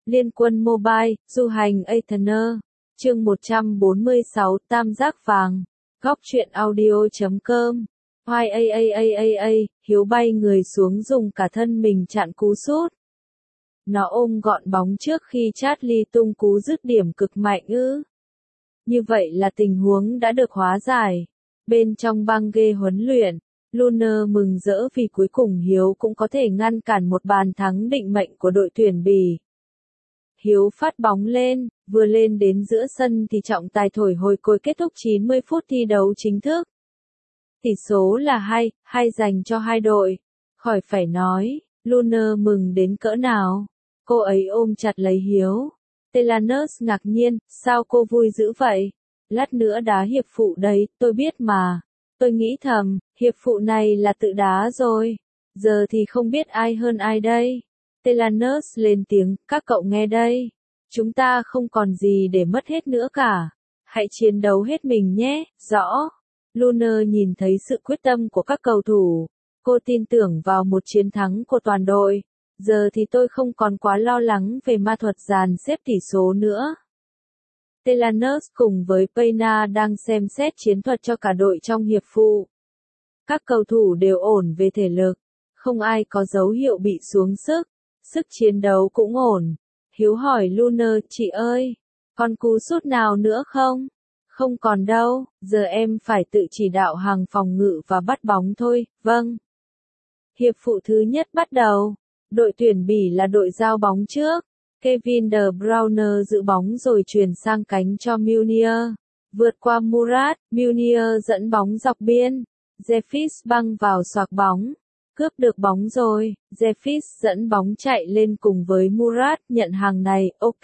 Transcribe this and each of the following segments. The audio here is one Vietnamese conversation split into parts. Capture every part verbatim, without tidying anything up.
Liên quân Mobile, du hành Athener. Chương một trăm bốn mươi sáu, Tam giác vàng. Góc truyện audio chấm com. Hoài a a a a a, Hiếu bay người xuống dùng cả thân mình chặn cú sút. Nó ôm gọn bóng trước khi Charlie tung cú dứt điểm cực mạnh ư. Như vậy là tình huống đã được hóa giải. Bên trong băng ghê huấn luyện, Lunar mừng rỡ vì cuối cùng Hiếu cũng có thể ngăn cản một bàn thắng định mệnh của đội tuyển Bỉ. Hiếu phát bóng lên, vừa lên đến giữa sân thì trọng tài thổi hồi còi kết thúc chín mươi phút thi đấu chính thức. Tỷ số là hai, hai dành cho hai đội. Khỏi phải nói, Lunar mừng đến cỡ nào. Cô ấy ôm chặt lấy Hiếu. Telanus ngạc nhiên, sao cô vui dữ vậy? Lát nữa đá hiệp phụ đấy, tôi biết mà. Tôi nghĩ thầm, hiệp phụ này là tự đá rồi. Giờ thì không biết ai hơn ai đây. Telanus lên tiếng, các cậu nghe đây. Chúng ta không còn gì để mất hết nữa cả. Hãy chiến đấu hết mình nhé, rõ. Lunar nhìn thấy sự quyết tâm của các cầu thủ. Cô tin tưởng vào một chiến thắng của toàn đội. Giờ thì tôi không còn quá lo lắng về ma thuật dàn xếp tỷ số nữa. Telanus cùng với Payna đang xem xét chiến thuật cho cả đội trong hiệp phụ. Các cầu thủ đều ổn về thể lực. Không ai có dấu hiệu bị xuống sức. Sức chiến đấu cũng ổn. Hiếu hỏi Lunar, chị ơi, còn cú sút nào nữa không? Không còn đâu, giờ em phải tự chỉ đạo hàng phòng ngự và bắt bóng thôi, vâng. Hiệp phụ thứ nhất bắt đầu. Đội tuyển Bỉ là đội giao bóng trước. Kevin De Bruyne giữ bóng rồi truyền sang cánh cho Meunier. Vượt qua Murat, Meunier dẫn bóng dọc biên. Jeffis băng vào xoạc bóng. Cướp được bóng rồi, Jeffis dẫn bóng chạy lên cùng với Murat, nhận hàng này, ok.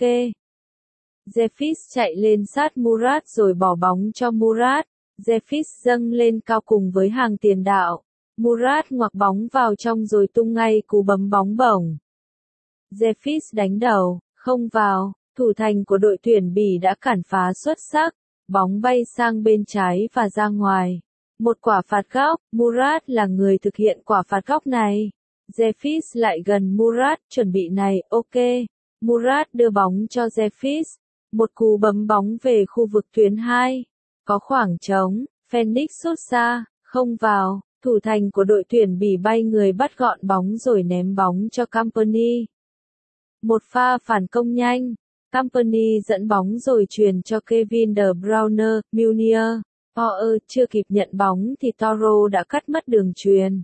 Jeffis chạy lên sát Murat rồi bỏ bóng cho Murat. Jeffis dâng lên cao cùng với hàng tiền đạo. Murat ngoặc bóng vào trong rồi tung ngay cú bấm bóng bổng. Jeffis đánh đầu, không vào, thủ thành của đội tuyển Bỉ đã cản phá xuất sắc. Bóng bay sang bên trái và ra ngoài. Một quả phạt góc, Murat là người thực hiện quả phạt góc này. Jeffis lại gần Murat, chuẩn bị này, ok. Murat đưa bóng cho Jeffis. Một cú bấm bóng về khu vực tuyến hai. Có khoảng trống, Phoenix sút xa, không vào. Thủ thành của đội tuyển Bỉ bay người bắt gọn bóng rồi ném bóng cho Company. Một pha phản công nhanh. Company dẫn bóng rồi truyền cho Kevin De Bruyne, Meunier. Power chưa kịp nhận bóng thì Toro đã cắt mất đường truyền.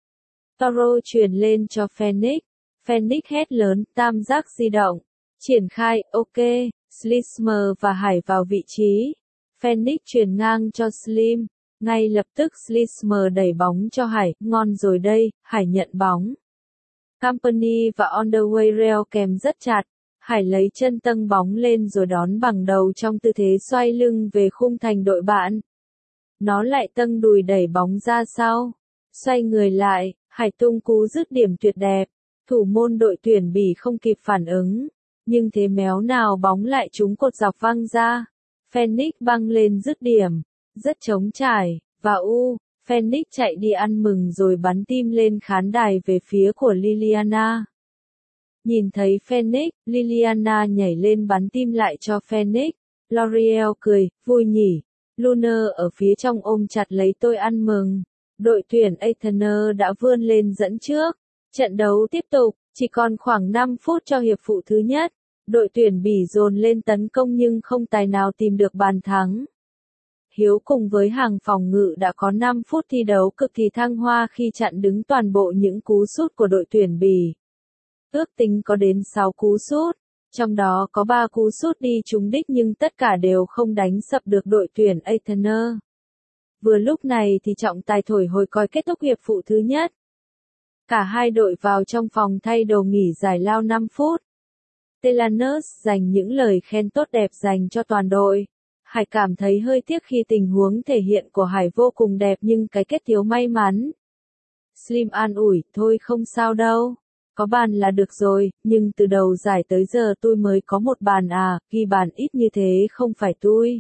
Toro truyền lên cho Phoenix. Phoenix hét lớn, tam giác di động. Triển khai, ok. Slismer và Hải vào vị trí. Phoenix truyền ngang cho Slim. Ngay lập tức Slismer đẩy bóng cho Hải, ngon rồi đây, Hải nhận bóng. Company và On the Way Rail kèm rất chặt. Hải lấy chân tâng bóng lên rồi đón bằng đầu trong tư thế xoay lưng về khung thành đội bạn. Nó lại tâng đùi đẩy bóng ra sau. Xoay người lại, Hải tung cú dứt điểm tuyệt đẹp. Thủ môn đội tuyển Bỉ không kịp phản ứng. Nhưng thế méo nào bóng lại trúng cột dọc văng ra. Phoenix băng lên dứt điểm. Rất trống trải, và u, Phoenix chạy đi ăn mừng rồi bắn tim lên khán đài về phía của Liliana. Nhìn thấy Phoenix, Liliana nhảy lên bắn tim lại cho Phoenix. L'Oreal cười, vui nhỉ. Lunar ở phía trong ôm chặt lấy tôi ăn mừng. Đội tuyển Athener đã vươn lên dẫn trước. Trận đấu tiếp tục, chỉ còn khoảng năm phút cho hiệp phụ thứ nhất. Đội tuyển Bỉ dồn lên tấn công nhưng không tài nào tìm được bàn thắng. Hiếu cùng với hàng phòng ngự đã có năm phút thi đấu cực kỳ thăng hoa khi chặn đứng toàn bộ những cú sút của đội tuyển Bỉ. Ước tính có đến sáu cú sút, trong đó có ba cú sút đi trúng đích nhưng tất cả đều không đánh sập được đội tuyển Athener. Vừa lúc này thì trọng tài thổi hồi còi kết thúc hiệp phụ thứ nhất. Cả hai đội vào trong phòng thay đồ nghỉ giải lao năm phút. Telanus dành những lời khen tốt đẹp dành cho toàn đội. Hải cảm thấy hơi tiếc khi tình huống thể hiện của Hải vô cùng đẹp nhưng cái kết thiếu may mắn. Slim an ủi, thôi không sao đâu. Có bàn là được rồi, nhưng từ đầu giải tới giờ tôi mới có một bàn à, ghi bàn ít như thế không phải tôi.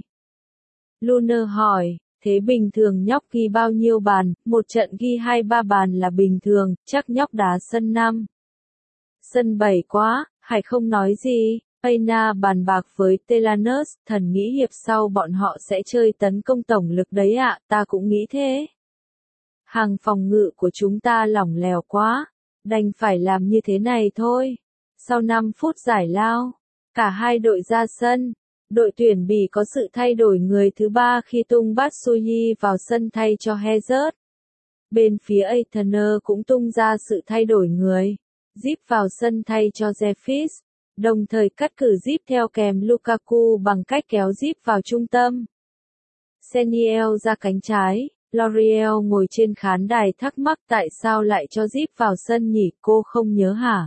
Lunar hỏi, thế bình thường nhóc ghi bao nhiêu bàn, một trận ghi hai ba bàn là bình thường, chắc nhóc đá sân năm. Sân bảy quá, Hải không nói gì, Payna bàn bạc với Telanus, thần nghĩ hiệp sau bọn họ sẽ chơi tấn công tổng lực đấy ạ, ta cũng nghĩ thế. Hàng phòng ngự của chúng ta lỏng lẻo quá, đành phải làm như thế này thôi. Sau năm phút giải lao, cả hai đội ra sân. Đội tuyển Bỉ có sự thay đổi người thứ ba khi tung Batshuayi vào sân thay cho Hazard. Bên phía Aitner cũng tung ra sự thay đổi người. Zip vào sân thay cho Jeffis, đồng thời cắt cử Zip theo kèm Lukaku bằng cách kéo Zip vào trung tâm. Seniel ra cánh trái, L'Oreal ngồi trên khán đài thắc mắc tại sao lại cho Zip vào sân nhỉ, cô không nhớ hả?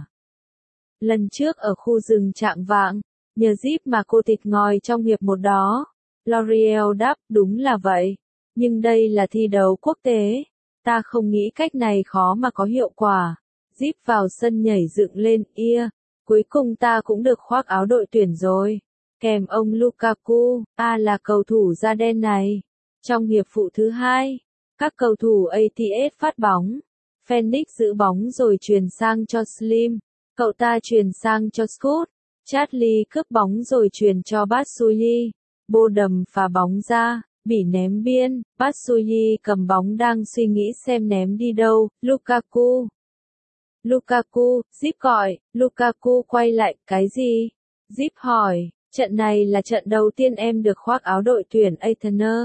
Lần trước ở khu rừng Trạng Vạng, nhờ Zip mà cô thịt ngòi trong hiệp một đó. L'Oreal đáp, đúng là vậy. Nhưng đây là thi đấu quốc tế. Ta không nghĩ cách này khó mà có hiệu quả. Zip vào sân nhảy dựng lên, ia. Cuối cùng ta cũng được khoác áo đội tuyển rồi. Kèm ông Lukaku, a là cầu thủ da đen này. Trong hiệp phụ thứ hai, các cầu thủ a tê ét phát bóng. Phoenix giữ bóng rồi truyền sang cho Slim. Cậu ta truyền sang cho Scott. Charlie cướp bóng rồi truyền cho Batshuayi. Bô đầm phá bóng ra, Bỉ ném biên, Batshuayi cầm bóng đang suy nghĩ xem ném đi đâu, Lukaku. Lukaku, Zip gọi, Lukaku quay lại, cái gì? Zip hỏi, trận này là trận đầu tiên em được khoác áo đội tuyển Aitner.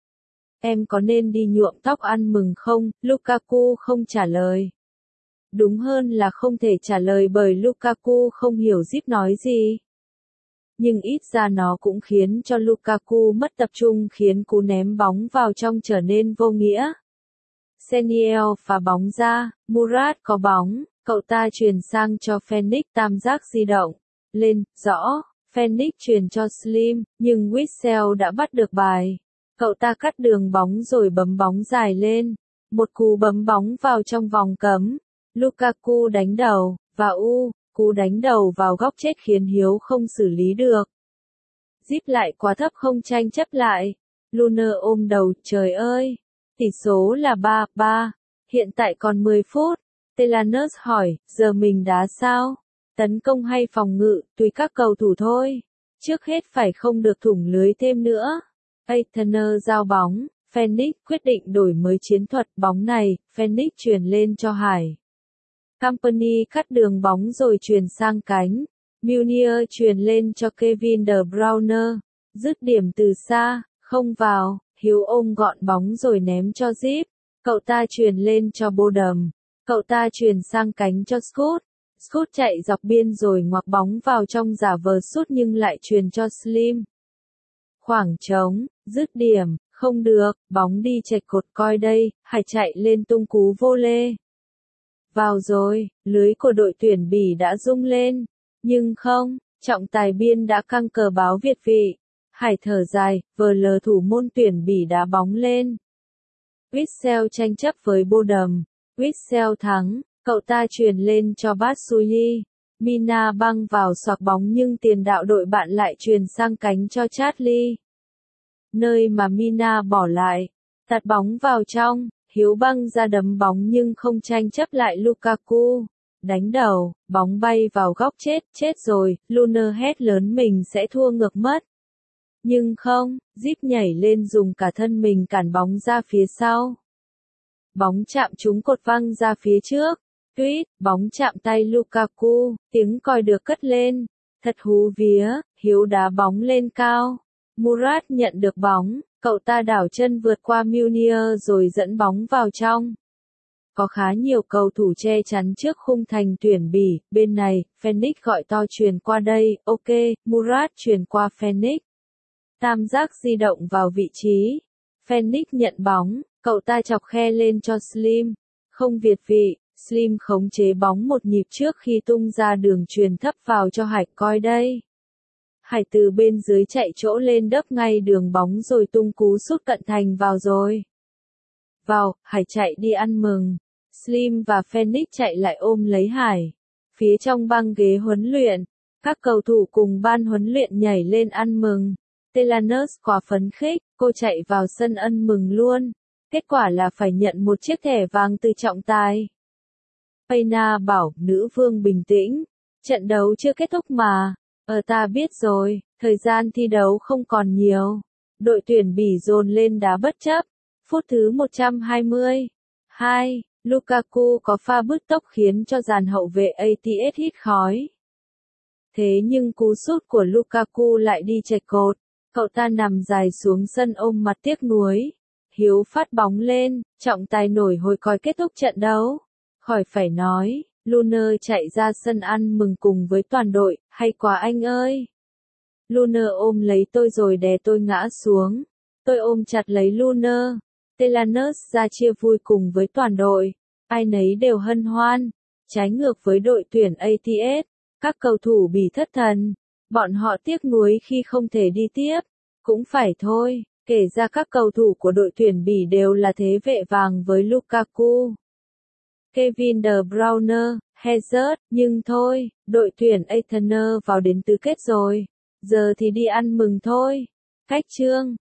Em có nên đi nhuộm tóc ăn mừng không? Lukaku không trả lời. Đúng hơn là không thể trả lời bởi Lukaku không hiểu Zip nói gì. Nhưng ít ra nó cũng khiến cho Lukaku mất tập trung khiến cú ném bóng vào trong trở nên vô nghĩa. Seniel phá bóng ra, Murat có bóng, cậu ta truyền sang cho Phoenix tam giác di động. Lên, rõ, Phoenix truyền cho Slim, nhưng Witsel đã bắt được bài. Cậu ta cắt đường bóng rồi bấm bóng dài lên. Một cú bấm bóng vào trong vòng cấm. Lukaku đánh đầu, và u, cú đánh đầu vào góc chết khiến Hiếu không xử lý được. Zip lại quá thấp không tranh chấp lại. Luner ôm đầu, trời ơi. Tỷ số là ba ba. Hiện tại còn mười phút. Telanus hỏi, giờ mình đá sao? Tấn công hay phòng ngự, tùy các cầu thủ thôi. Trước hết phải không được thủng lưới thêm nữa. Aitner giao bóng. Phoenix quyết định đổi mới chiến thuật bóng này. Phoenix truyền lên cho Hải. Company cắt đường bóng rồi truyền sang cánh. Munier truyền lên cho Kevin De Bruyne. Dứt điểm từ xa, không vào. Hiếu ôm gọn bóng rồi ném cho Zip. Cậu ta truyền lên cho Bodum. Cậu ta truyền sang cánh cho Scott. Scott chạy dọc biên rồi ngoặc bóng vào trong giả vờ sút nhưng lại truyền cho Slim. Khoảng trống, dứt điểm, không được, bóng đi chệch cột coi đây, Hải chạy lên tung cú vô lê. Vào rồi, lưới của đội tuyển Bỉ đã rung lên. Nhưng không, trọng tài biên đã căng cờ báo việt vị. Hải thở dài, vờ lờ thủ môn tuyển Bỉ đá bóng lên. Witsel tranh chấp với Bodum. Witsel thắng, cậu ta truyền lên cho Batshuayi. Mina băng vào xoạc bóng nhưng tiền đạo đội bạn lại truyền sang cánh cho Charlie. Nơi mà Mina bỏ lại, tạt bóng vào trong, Hiếu băng ra đấm bóng nhưng không tranh chấp lại Lukaku. Đánh đầu, bóng bay vào góc chết, chết rồi, Luner hét lớn mình sẽ thua ngược mất. Nhưng không, Zip nhảy lên dùng cả thân mình cản bóng ra phía sau. Bóng chạm trúng cột văng ra phía trước. Tuyết, bóng chạm tay Lukaku, tiếng còi được cất lên. Thật hú vía, Hiếu đá bóng lên cao. Murat nhận được bóng, cậu ta đảo chân vượt qua Munier rồi dẫn bóng vào trong. Có khá nhiều cầu thủ che chắn trước khung thành tuyển Bỉ, bên này, Phoenix gọi to truyền qua đây, ok, Murat truyền qua Phoenix. Tam giác di động vào vị trí. Phoenix nhận bóng, cậu ta chọc khe lên cho Slim. Không việt vị, Slim khống chế bóng một nhịp trước khi tung ra đường truyền thấp vào cho Hải coi đây. Hải từ bên dưới chạy chỗ lên đấp ngay đường bóng rồi tung cú sút cận thành vào rồi. Vào, Hải chạy đi ăn mừng. Slim và Phoenix chạy lại ôm lấy Hải. Phía trong băng ghế huấn luyện, các cầu thủ cùng ban huấn luyện nhảy lên ăn mừng. Telanus quá phấn khích, cô chạy vào sân ăn mừng luôn. Kết quả là phải nhận một chiếc thẻ vàng từ trọng tài. Payna bảo, nữ vương bình tĩnh. Trận đấu chưa kết thúc mà. Ờ ta biết rồi, thời gian thi đấu không còn nhiều. Đội tuyển Bỉ dồn lên đá bất chấp. Phút thứ một trăm hai mươi. hai. Lukaku có pha bứt tốc khiến cho dàn hậu vệ a tê ét hít khói. Thế nhưng cú sút của Lukaku lại đi chệch cột. Cậu ta nằm dài xuống sân ôm mặt tiếc nuối. Hiếu phát bóng lên, trọng tài nổi hôi còi kết thúc trận đấu. Khỏi phải nói, Luner chạy ra sân ăn mừng cùng với toàn đội, hay quá anh ơi. Luner ôm lấy tôi rồi đè tôi ngã xuống. Tôi ôm chặt lấy Luner. Telanus ra chia vui cùng với toàn đội. Ai nấy đều hân hoan. Trái ngược với đội tuyển a tê ét, các cầu thủ Bỉ thất thần. Bọn họ tiếc nuối khi không thể đi tiếp. Cũng phải thôi, kể ra các cầu thủ của đội tuyển Bỉ đều là thế vệ vàng với Lukaku, Kevin De Bruyne, Hazard, nhưng thôi, đội tuyển Arsenal vào đến tứ kết rồi. Giờ thì đi ăn mừng thôi. Cách chương